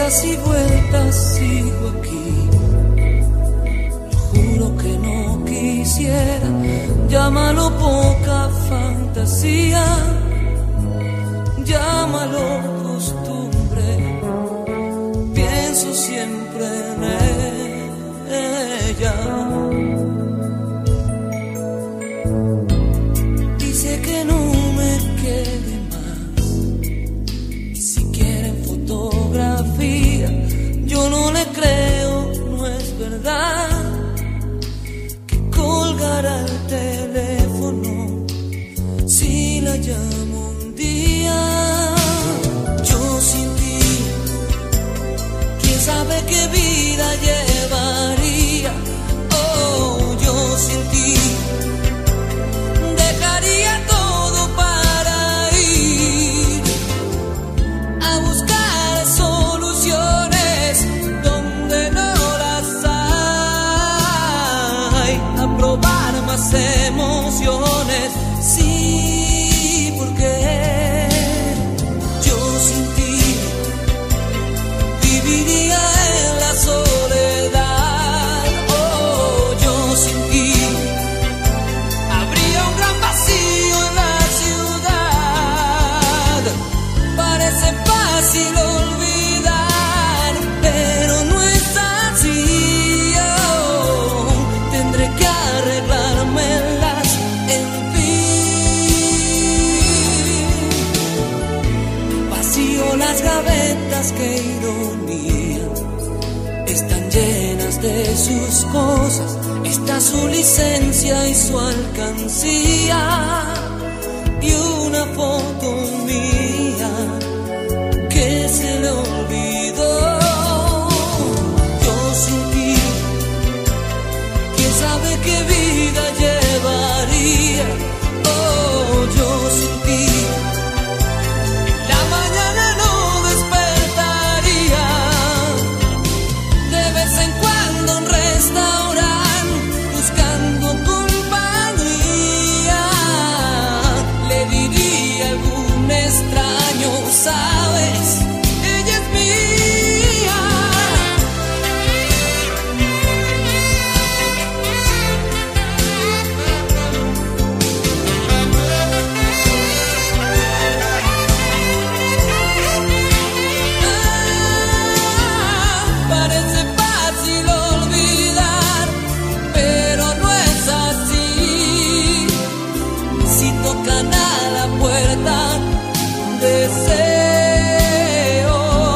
idas y vueltas sigo aquí. Juro que no quisiera, llámalo poca fantasía, llámalo costumbre. Pienso siempre en ella. Dice que no me quede más, y si quieren fotografía, yo no le creo, no es verdad. Colgará el teléfono si la llamo un día. Yo sin ti, quién sabe qué vida llevaría. Oh, yo sin ti dejaría todo para ir a buscar soluciones donde no las hay, a probar más emociones. Sí, porque yo sin ti viviría en la soledad. Oh, yo sin ti habría un gran vacío en la ciudad. Parece fácil olvidar, pero no es así. Oh, tendré que arreglármelas, en fin. Vacío las gavetas, qué ironía, están llenas de sus cosas. Está su licencia y su alcancía, y una foto mía que se le olvidó. Yo sin ti, quién sabe qué vida llevaría. Oh, yo sin ti en la mañana no despertaría. De vez en cuando un restaurante buscando compañía, le diría a algún extraño, sabes, ella es mía. Parece fácil olvidar, pero no es así. Si tocan a la puerta, deseo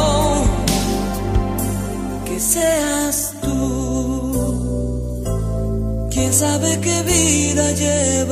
que seas tú. Quién sabe qué vida lleva.